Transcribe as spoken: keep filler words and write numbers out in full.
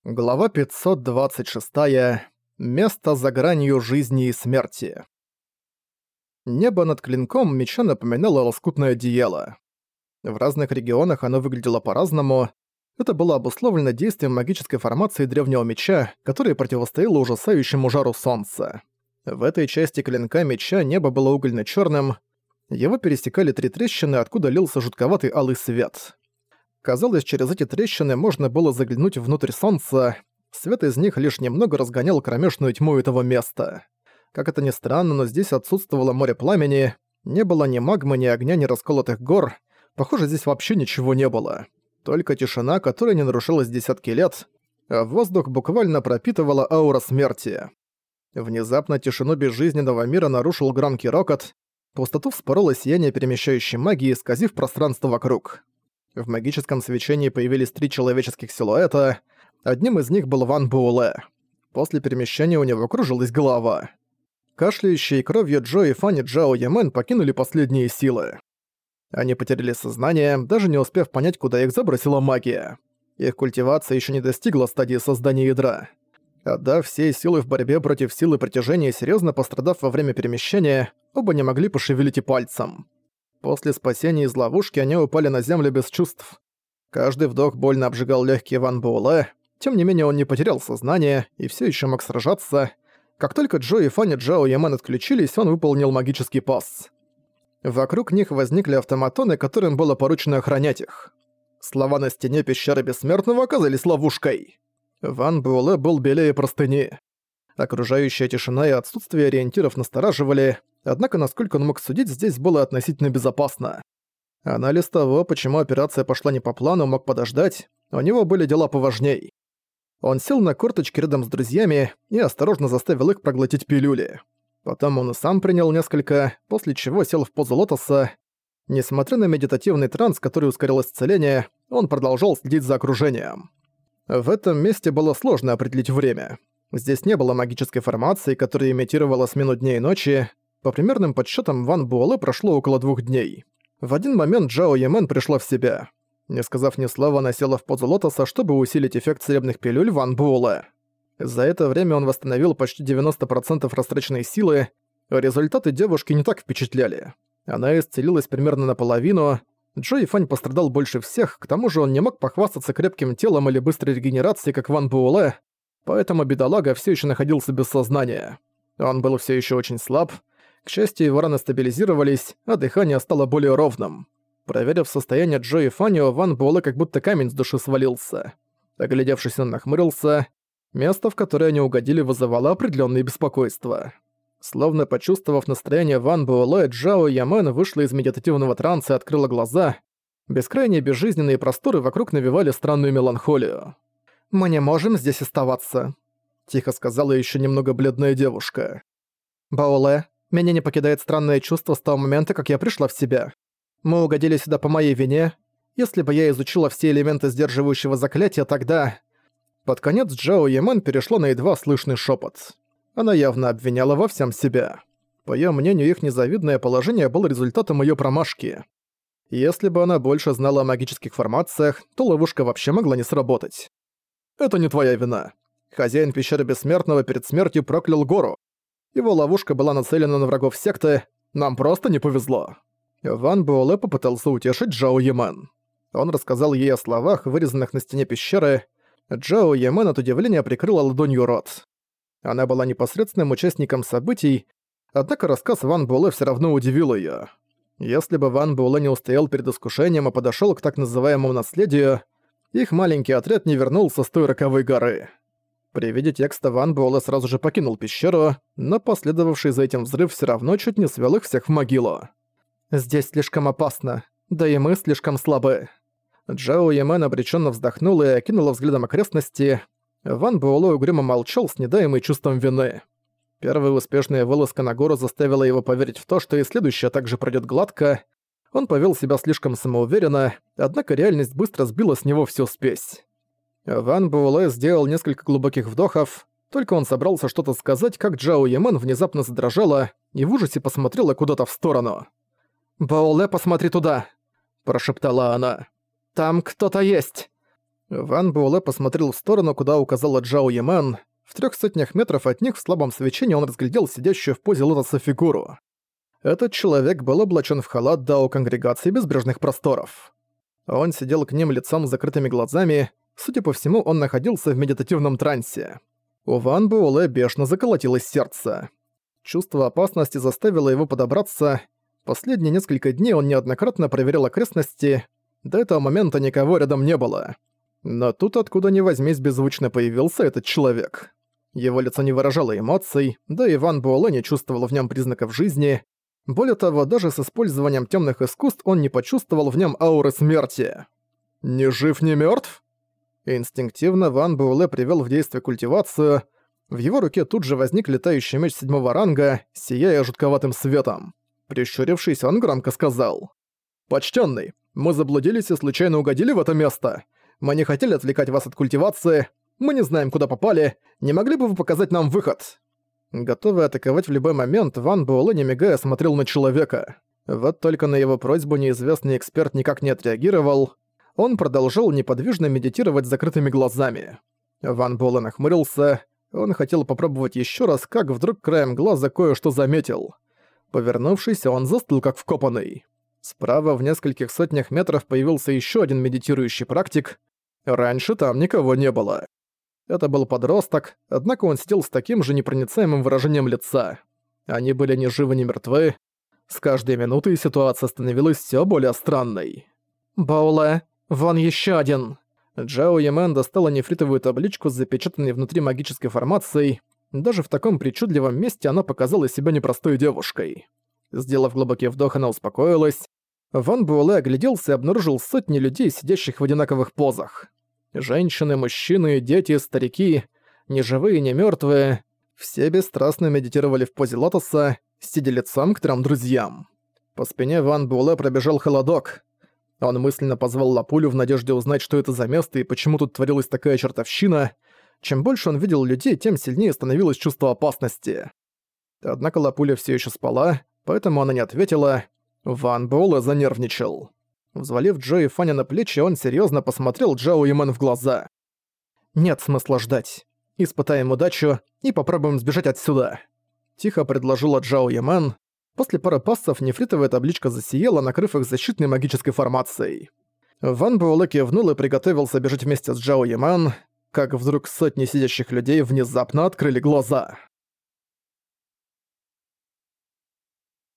Глава пятьсот двадцать шесть. Место за гранью жизни и смерти. Небо над клинком меча напоминало лоскутное одеяло. В разных регионах оно выглядело по-разному. Это было обусловлено действием магической формации древнего меча, которая противостояла ужасающему жару солнца. В этой части клинка меча небо было угольно-чёрным. Его пересекали три трещины, откуда лился жутковатый алый свет. Казалось, через эти трещины можно было заглянуть внутрь солнца. Свет из них лишь немного разгонял кромешную тьму этого места. Как это ни странно, но здесь отсутствовало море пламени, не было ни магмы, ни огня, ни расколотых гор. Похоже, здесь вообще ничего не было. Только тишина, которая не нарушалась десятки лет, а воздух буквально пропитывала аура смерти. Внезапно тишину безжизненного мира нарушил громкий рокот. Пустоту вспороло сияние перемещающей магии, исказив пространство вокруг. В магическом свечении появились три человеческих силуэта. Одним из них был Ван Буэлэ. После перемещения у него кружилась голова. Кашляющие кровью Джо и Фанни Джао Ямен покинули последние силы. Они потеряли сознание, даже не успев понять, куда их забросила магия. Их культивация еще не достигла стадии создания ядра. Отдав все силы в борьбе против силы притяжения и серьезно пострадав во время перемещения, оба не могли пошевелить и пальцем. После спасения из ловушки они упали на землю без чувств. Каждый вдох больно обжигал легкие Ван Буэлэ, тем не менее он не потерял сознание и все еще мог сражаться. Как только Джо и Фанни Джао Ямен отключились, он выполнил магический пас. Вокруг них возникли автоматоны, которым было поручено охранять их. Слова на стене пещеры Бессмертного оказались ловушкой. Ван Буэлэ был белее простыни. Окружающая тишина и отсутствие ориентиров настораживали, однако, насколько он мог судить, здесь было относительно безопасно. Анализ того, почему операция пошла не по плану, мог подождать, у него были дела поважней. Он сел на корточки рядом с друзьями и осторожно заставил их проглотить пилюли. Потом он и сам принял несколько, после чего сел в позу лотоса. Несмотря на медитативный транс, который ускорил исцеление, он продолжал следить за окружением. В этом месте было сложно определить время. Здесь не было магической формации, которая имитировала смену дня и ночи. По примерным подсчетам, Ван Буэлэ прошло около двух дней. В один момент Джао Ямен пришла в себя. Не сказав ни слова, она села в позу лотоса, чтобы усилить эффект целебных пилюль Ван Буэлэ. За это время он восстановил почти девяносто процентов растраченной силы, а результаты девушки не так впечатляли. Она исцелилась примерно наполовину. Джо и Фань пострадал больше всех, к тому же он не мог похвастаться крепким телом или быстрой регенерацией, как Ван Буэлэ, поэтому бедолага все еще находился без сознания. Он был все еще очень слаб. К счастью, его раны стабилизировались, а дыхание стало более ровным. Проверив состояние Джо и Фанни, у Ван Буэлэ как будто камень с души свалился. Оглядевшись, он нахмурился. Место, в которое они угодили, вызывало определенное беспокойство. Словно почувствовав настроение Ван Буэлэ, Джао Ямен вышла из медитативного транса и открыла глаза. Бескрайние безжизненные просторы вокруг навевали странную меланхолию. «Мы не можем здесь оставаться», — тихо сказала еще немного бледная девушка. «Буэлэ, меня не покидает странное чувство с того момента, как я пришла в себя. Мы угодили сюда по моей вине. Если бы я изучила все элементы сдерживающего заклятия, тогда...» Под конец Джао Ямен перешла на едва слышный шепот. Она явно обвиняла во всем себя. По её мнению, их незавидное положение было результатом её промашки. Если бы она больше знала о магических формациях, то ловушка вообще могла не сработать. «Это не твоя вина. Хозяин пещеры Бессмертного перед смертью проклял гору. Его ловушка была нацелена на врагов секты. Нам просто не повезло». Ван Буэлэ попытался утешить Джао Ямен. Он рассказал ей о словах, вырезанных на стене пещеры. Джао Ямен от удивления прикрыла ладонью рот. Она была непосредственным участником событий, однако рассказ Ван Буэлэ всё равно удивил её. Если бы Ван Буэлэ не устоял перед искушением, а подошёл к так называемому наследию, их маленький отряд не вернулся с той роковой горы. При виде текста Ван Буэлэ сразу же покинул пещеру, но последовавший за этим взрыв всё равно чуть не свёл их всех в могилу. «Здесь слишком опасно, да и мы слишком слабы». Джао Ямен обречённо вздохнула и окинула взглядом окрестности. Ван Буэлэ угрюмо молчал с недаемой чувством вины. Первая успешная вылазка на гору заставила его поверить в то, что и следующая также пройдёт гладко. Он повел себя слишком самоуверенно, однако реальность быстро сбила с него всю спесь. Ван Буэлэ сделал несколько глубоких вдохов, только он собрался что-то сказать, как Джао Ямен внезапно задрожала и в ужасе посмотрела куда-то в сторону. «Буэлэ, посмотри туда!» – прошептала она. «Там кто-то есть!» Ван Буэлэ посмотрел в сторону, куда указала Джао Ямен. В трёх сотнях метров от них в слабом свечении он разглядел сидящую в позе лотоса фигуру. Этот человек был облачен в халат Дао Конгрегации Безбрежных Просторов. Он сидел к ним лицом с закрытыми глазами. Судя по всему, он находился в медитативном трансе. У Ван Буэлэ бешено заколотилось сердце. Чувство опасности заставило его подобраться. Последние несколько дней он неоднократно проверял окрестности. До этого момента никого рядом не было. Но тут откуда ни возьмись беззвучно появился этот человек. Его лицо не выражало эмоций, да и Ван Буэлэ не чувствовал в нем признаков жизни. Более того, даже с использованием темных искусств он не почувствовал в нем ауры смерти. «Ни жив, ни мертв? Инстинктивно Ван Буэлэ привел в действие культивацию. В его руке тут же возник летающий меч седьмого ранга, сияя жутковатым светом. Прищурившись, он громко сказал: «Почтенный, мы заблудились и случайно угодили в это место. Мы не хотели отвлекать вас от культивации. Мы не знаем, куда попали. Не могли бы вы показать нам выход?» Готовый атаковать в любой момент, Ван Буэлэ, не мигая, смотрел на человека. Вот только на его просьбу неизвестный эксперт никак не отреагировал. Он продолжал неподвижно медитировать с закрытыми глазами. Ван Буэлэ нахмурился. Он хотел попробовать еще раз, как вдруг краем глаза кое-что заметил. Повернувшись, он застыл как вкопанный. Справа в нескольких сотнях метров появился еще один медитирующий практик. Раньше там никого не было. Это был подросток, однако он сидел с таким же непроницаемым выражением лица. Они были ни живы, ни мертвы. С каждой минутой ситуация становилась все более странной. «Буэлэ, вон еще один!» Джао Ямен достала нефритовую табличку с запечатанной внутри магической формацией. Даже в таком причудливом месте она показала себя непростой девушкой. Сделав глубокий вдох, она успокоилась. Ван Буэлэ огляделся и обнаружил сотни людей, сидящих в одинаковых позах. Женщины, мужчины, дети, старики, ни живые, ни мертвые, все бесстрастно медитировали в позе лотоса, сидя лицом к трем друзьям. По спине Ван Буэлэ пробежал холодок. Он мысленно позвал Лапулю в надежде узнать, что это за место и почему тут творилась такая чертовщина. Чем больше он видел людей, тем сильнее становилось чувство опасности. Однако Лапуля все еще спала, поэтому она не ответила. Ван Буэлэ занервничал. Взвалив Джо и Фаня на плечи, он серьезно посмотрел Джао Ямен в глаза. «Нет смысла ждать. Испытаем удачу и попробуем сбежать отсюда», — тихо предложила Джао Ямен. После пары пассов нефритовая табличка засияла, накрыв их защитной магической формацией. Ван Буэлэ кивнул и приготовился бежать вместе с Джао Ямен, как вдруг сотни сидящих людей внезапно открыли глаза.